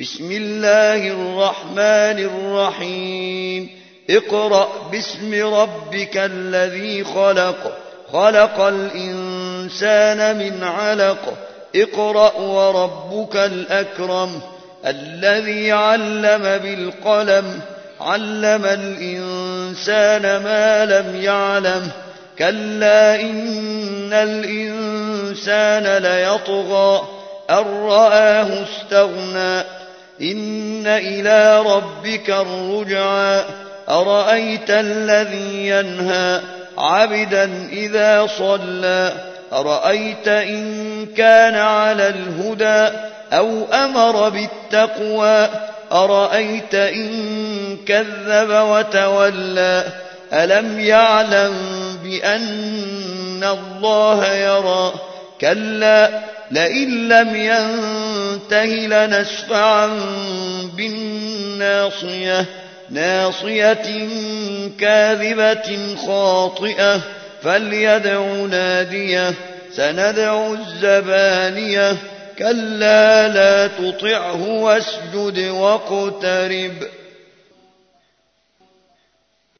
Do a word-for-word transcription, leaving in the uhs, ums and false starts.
بسم الله الرحمن الرحيم اقرأ باسم ربك الذي خلق خلق الإنسان من علق اقرأ وربك الأكرم الذي علم بالقلم علم الإنسان ما لم يعلم كلا إن الإنسان ليطغى أن رآه استغنى إن إلى ربك الرجعى أرأيت الذي ينهى عبدا إذا صلى أرأيت إن كان على الهدى أو أمر بالتقوى أرأيت إن كذب وتولى ألم يعلم بأن الله يرى كلا لئن لم ينته لنسفعا بالناصية ناصية كاذبة خاطئة فليدع ناديه سندع الزبانية كلا لا تطعه واسجد واقترب